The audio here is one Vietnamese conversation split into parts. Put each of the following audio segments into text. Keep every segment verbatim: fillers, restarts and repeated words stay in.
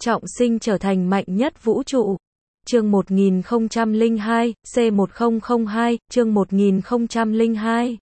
trọng sinh trở thành mạnh nhất vũ trụ. Chương một nghìn không trăm lẻ hai, C một nghìn không hai, chương một nghìn không trăm lẻ hai.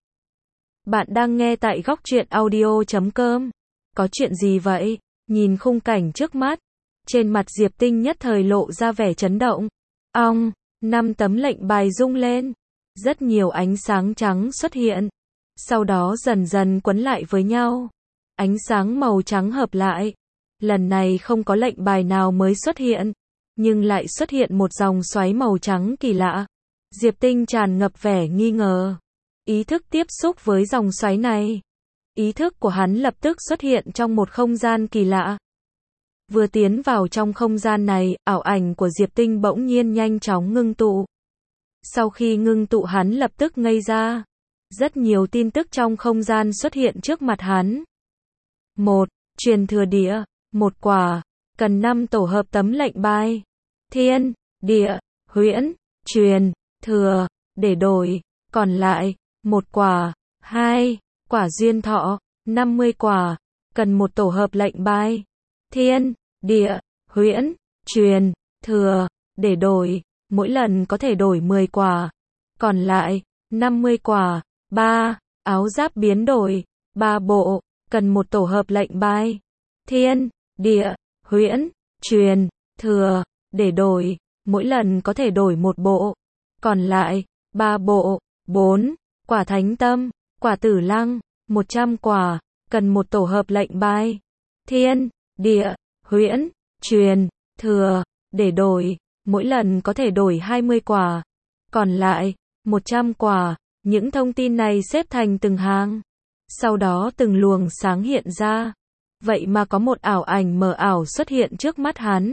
Bạn đang nghe tại góc truyện audio chấm com. Có chuyện gì vậy? Nhìn khung cảnh trước mắt, trên mặt Diệp Tinh nhất thời lộ ra vẻ chấn động. Ong, năm tấm lệnh bài rung lên, rất nhiều ánh sáng trắng xuất hiện, sau đó dần dần quấn lại với nhau. Ánh sáng màu trắng hợp lại. Lần này không có lệnh bài nào mới xuất hiện, nhưng lại xuất hiện một dòng xoáy màu trắng kỳ lạ. Diệp Tinh tràn ngập vẻ nghi ngờ. Ý thức tiếp xúc với dòng xoáy này. Ý thức của hắn lập tức xuất hiện trong một không gian kỳ lạ. Vừa tiến vào trong không gian này, ảo ảnh của Diệp Tinh bỗng nhiên nhanh chóng ngưng tụ. Sau khi ngưng tụ hắn lập tức ngây ra. Rất nhiều tin tức trong không gian xuất hiện trước mặt hắn. Một, truyền thừa địa, một quả, cần năm tổ hợp tấm lệnh bài. Thiên, địa, huyễn, truyền, thừa, để đổi, còn lại, một quả, hai, quả duyên thọ, năm mươi quả, cần một tổ hợp lệnh bài. Thiên, địa, huyễn, truyền, thừa, để đổi, mỗi lần có thể đổi mười quả, còn lại, năm mươi quả. Ba, áo giáp biến đổi, ba bộ, cần một tổ hợp lệnh bài. Thiên, địa, huyễn, truyền, thừa, để đổi, mỗi lần có thể đổi một bộ, còn lại, ba bộ. Bốn, quả thánh tâm, quả tử lăng, một trăm quả, cần một tổ hợp lệnh bài. Thiên, địa, huyễn, truyền, thừa, để đổi, mỗi lần có thể đổi hai mươi quả, còn lại, một trăm quả. Những thông tin này xếp thành từng hàng. Sau đó từng luồng sáng hiện ra. Vậy mà có một ảo ảnh mờ ảo xuất hiện trước mắt hắn.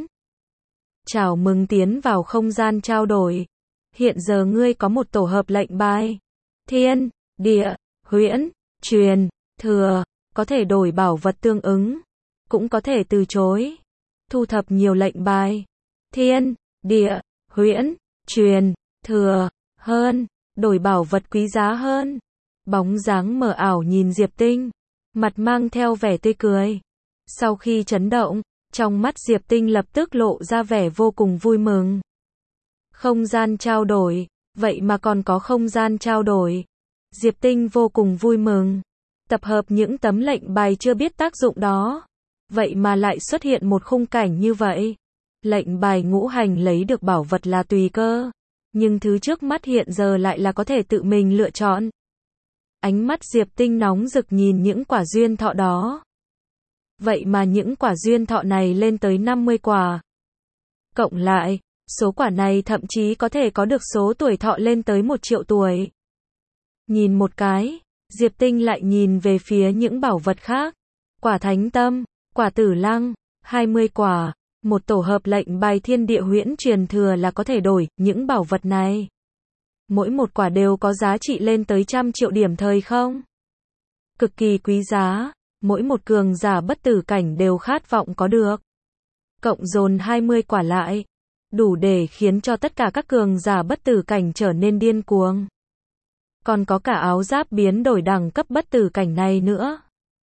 Chào mừng tiến vào không gian trao đổi. Hiện giờ ngươi có một tổ hợp lệnh bài. Thiên, địa, huyễn, truyền, thừa, có thể đổi bảo vật tương ứng, cũng có thể từ chối. Thu thập nhiều lệnh bài. Thiên, địa, huyễn, truyền, thừa, hơn. Đổi bảo vật quý giá hơn. Bóng dáng mờ ảo nhìn Diệp Tinh, mặt mang theo vẻ tươi cười. Sau khi chấn động, trong mắt Diệp Tinh lập tức lộ ra vẻ vô cùng vui mừng. Không gian trao đổi, vậy mà còn có không gian trao đổi. Diệp Tinh vô cùng vui mừng. Tập hợp những tấm lệnh bài chưa biết tác dụng đó. Vậy mà lại xuất hiện một khung cảnh như vậy. Lệnh bài ngũ hành lấy được bảo vật là tùy cơ. Nhưng thứ trước mắt hiện giờ lại là có thể tự mình lựa chọn. Ánh mắt Diệp Tinh nóng rực nhìn những quả duyên thọ đó. Vậy mà những quả duyên thọ này lên tới năm mươi quả. Cộng lại, số quả này thậm chí có thể có được số tuổi thọ lên tới một triệu tuổi. Nhìn một cái, Diệp Tinh lại nhìn về phía những bảo vật khác. Quả thánh tâm, quả tử lăng, hai mươi quả. Một tổ hợp lệnh bài thiên địa huyễn truyền thừa là có thể đổi những bảo vật này. Mỗi một quả đều có giá trị lên tới trăm triệu điểm thời không. Cực kỳ quý giá, mỗi một cường giả bất tử cảnh đều khát vọng có được. Cộng dồn hai mươi quả lại, đủ để khiến cho tất cả các cường giả bất tử cảnh trở nên điên cuồng. Còn có cả áo giáp biến đổi đẳng cấp bất tử cảnh này nữa.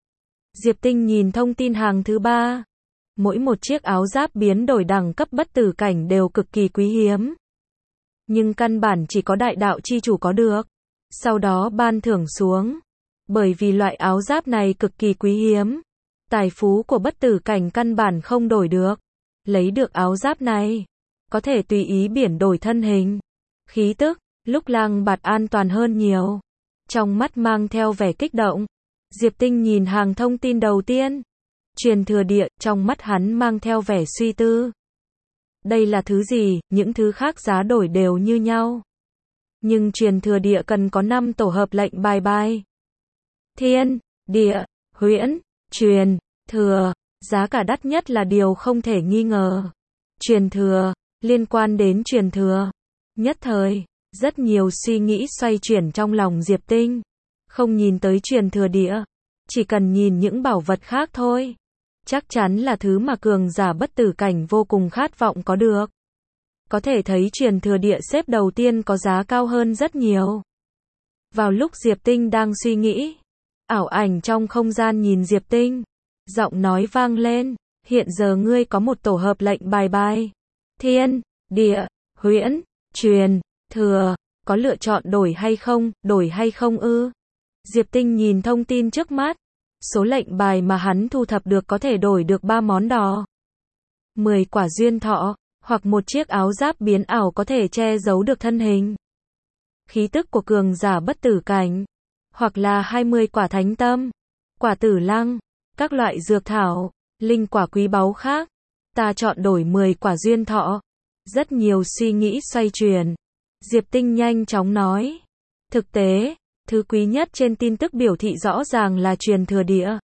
Diệp Tinh nhìn thông tin hàng thứ ba. Mỗi một chiếc áo giáp biến đổi đẳng cấp bất tử cảnh đều cực kỳ quý hiếm. Nhưng căn bản chỉ có đại đạo chi chủ có được. Sau đó ban thưởng xuống. Bởi vì loại áo giáp này cực kỳ quý hiếm. Tài phú của bất tử cảnh căn bản không đổi được. Lấy được áo giáp này, có thể tùy ý biển đổi thân hình. Khí tức, lúc lang bạt an toàn hơn nhiều. Trong mắt mang theo vẻ kích động. Diệp Tinh nhìn hàng thông tin đầu tiên. Truyền thừa địa, trong mắt hắn mang theo vẻ suy tư. Đây là thứ gì, những thứ khác giá đổi đều như nhau. Nhưng truyền thừa địa cần có năm tổ hợp lệnh bài bài. Thiên, địa, huyễn, truyền, thừa, giá cả đắt nhất là điều không thể nghi ngờ. Truyền thừa, liên quan đến truyền thừa. Nhất thời, rất nhiều suy nghĩ xoay chuyển trong lòng Diệp Tinh. Không nhìn tới truyền thừa địa, chỉ cần nhìn những bảo vật khác thôi. Chắc chắn là thứ mà cường giả bất tử cảnh vô cùng khát vọng có được. Có thể thấy truyền thừa địa xếp đầu tiên có giá cao hơn rất nhiều. Vào lúc Diệp Tinh đang suy nghĩ, ảo ảnh trong không gian nhìn Diệp Tinh. Giọng nói vang lên, Hiện giờ ngươi có một tổ hợp lệnh bài bài. Thiên, địa, huyễn, truyền, thừa. Có lựa chọn đổi hay không, đổi hay không ư? Diệp Tinh nhìn thông tin trước mắt. Số lệnh bài mà hắn thu thập được có thể đổi được ba món đỏ. mười quả duyên thọ, hoặc một chiếc áo giáp biến ảo có thể che giấu được thân hình. Khí tức của cường giả bất tử cảnh. Hoặc là hai mươi quả thánh tâm, quả tử lăng, các loại dược thảo, linh quả quý báu khác. Ta chọn đổi mười quả duyên thọ. Rất nhiều suy nghĩ xoay chuyển. Diệp Tinh nhanh chóng nói. Thực tế, thứ quý nhất trên tin tức biểu thị rõ ràng là truyền thừa địa.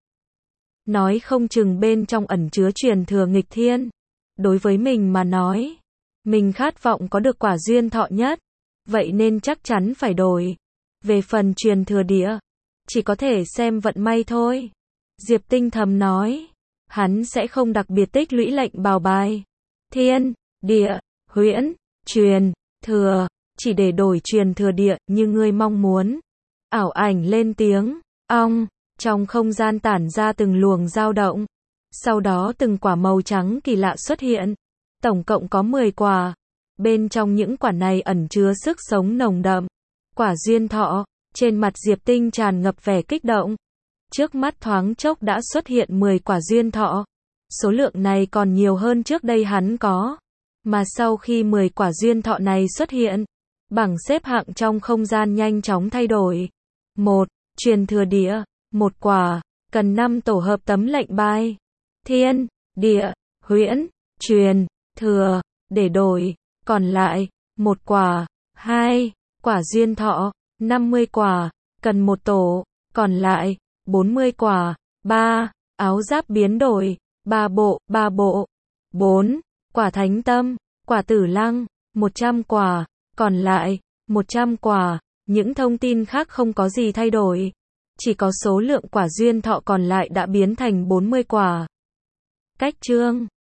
Nói không chừng bên trong ẩn chứa truyền thừa nghịch thiên. Đối với mình mà nói, mình khát vọng có được quả duyên thọ nhất. Vậy nên chắc chắn phải đổi. Về phần truyền thừa địa, chỉ có thể xem vận may thôi. Diệp Tinh thầm nói. Hắn sẽ không đặc biệt tích lũy lệnh bào bài. Thiên, địa, huyễn, truyền, thừa. Chỉ để đổi truyền thừa địa như ngươi mong muốn. Ảo ảnh lên tiếng. Ong. Trong không gian tản ra từng luồng dao động. Sau đó từng quả màu trắng kỳ lạ xuất hiện. Tổng cộng có mười quả. Bên trong những quả này ẩn chứa sức sống nồng đậm. Quả duyên thọ. Trên mặt Diệp Tinh tràn ngập vẻ kích động. Trước mắt thoáng chốc đã xuất hiện mười quả duyên thọ. Số lượng này còn nhiều hơn trước đây hắn có. Mà sau khi mười quả duyên thọ này xuất hiện, bảng xếp hạng trong không gian nhanh chóng thay đổi. một. Truyền thừa địa. Một quả. Cần năm tổ hợp tấm lệnh bài. Thiên, địa, huyễn, truyền, thừa. Để đổi. Còn lại. Một quả. Hai. Quả duyên thọ. năm mươi quả. Cần một tổ. Còn lại. bốn mươi quả. ba. Áo giáp biến đổi. ba bộ. ba bộ. bốn. Quả thánh tâm. Quả tử lăng. một trăm quả. Còn lại. một trăm quả. Những thông tin khác không có gì thay đổi. Chỉ có số lượng quả duyên thọ còn lại đã biến thành bốn mươi quả. Cách chương